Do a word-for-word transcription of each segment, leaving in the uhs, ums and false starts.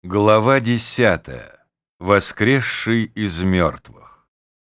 Глава десятая. Воскресший из мертвых.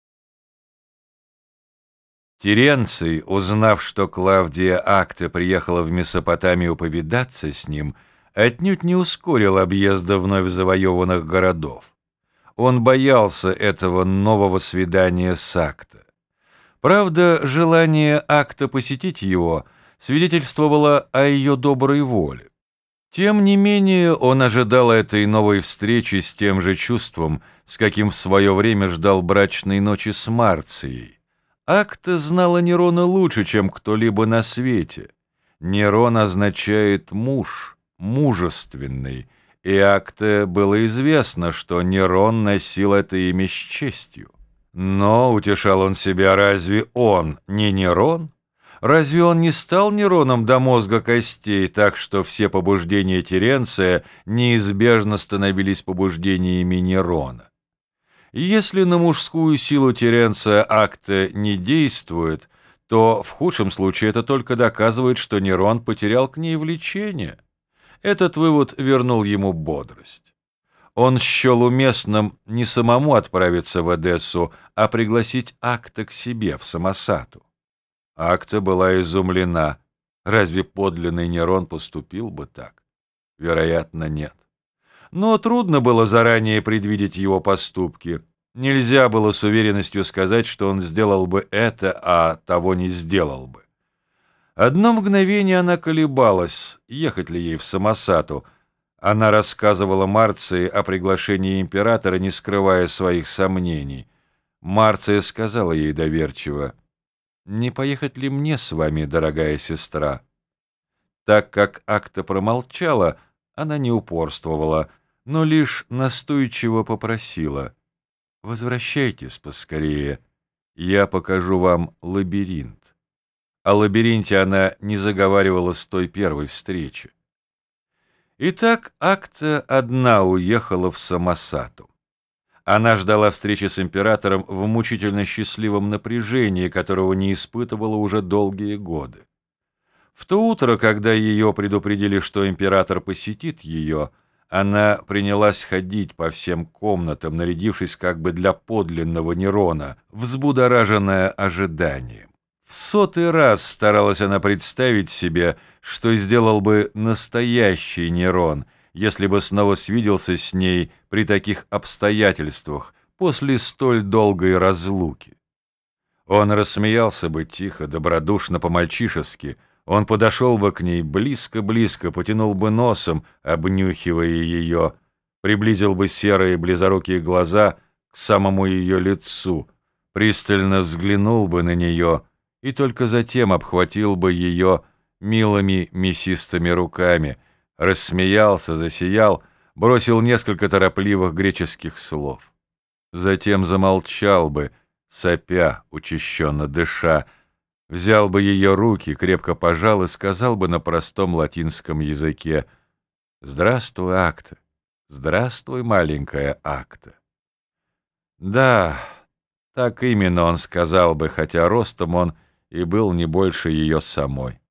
Теренций, узнав, что Клавдия Акта приехала в Месопотамию повидаться с ним, отнюдь не ускорил объезда вновь завоеванных городов. Он боялся этого нового свидания с Акта. Правда, желание Акта посетить его свидетельствовало о ее доброй воле. Тем не менее, он ожидал этой новой встречи с тем же чувством, с каким в свое время ждал брачной ночи с Марцией. Акта знала Нерона лучше, чем кто-либо на свете. Нерон означает «муж», «мужественный», и Акте было известно, что Нерон носил это имя с честью. Но, утешал он себя, разве он не Нерон? Разве он не стал Нероном до мозга костей, так что все побуждения Теренция неизбежно становились побуждениями Нерона? Если на мужскую силу Теренция Акта не действует, то в худшем случае это только доказывает, что Нерон потерял к ней влечение. Этот вывод вернул ему бодрость. Он счел уместным не самому отправиться в Эдессу, а пригласить Акта к себе в Самосату. Акта была изумлена. Разве подлинный Нерон поступил бы так? Вероятно, нет. Но трудно было заранее предвидеть его поступки. Нельзя было с уверенностью сказать, что он сделал бы это, а того не сделал бы. Одно мгновение она колебалась, ехать ли ей в Самосату. Она рассказывала Марции о приглашении императора, не скрывая своих сомнений. Марция сказала ей доверчиво: «Не поехать ли мне с вами, дорогая сестра?» Так как Акта промолчала, она не упорствовала, но лишь настойчиво попросила: «Возвращайтесь поскорее, я покажу вам лабиринт». О лабиринте она не заговаривала с той первой встречи. Итак, Акта одна уехала в Самосату. Она ждала встречи с императором в мучительно счастливом напряжении, которого не испытывала уже долгие годы. В то утро, когда ее предупредили, что император посетит ее, она принялась ходить по всем комнатам, нарядившись как бы для подлинного Нерона, взбудораженная ожиданием. В сотый раз старалась она представить себе, что сделал бы настоящий Нерон, если бы снова свиделся с ней при таких обстоятельствах после столь долгой разлуки. Он рассмеялся бы тихо, добродушно, по-мальчишески. Он подошел бы к ней близко-близко, потянул бы носом, обнюхивая ее, приблизил бы серые близорукие глаза к самому ее лицу, пристально взглянул бы на нее и только затем обхватил бы ее милыми мясистыми руками, рассмеялся, засиял, бросил несколько торопливых греческих слов. Затем замолчал бы, сопя, учащенно дыша, взял бы ее руки, крепко пожал и сказал бы на простом латинском языке: «Здравствуй, Акта! Здравствуй, маленькая Акта!» Да, так именно он сказал бы, хотя ростом он и был не больше ее самой.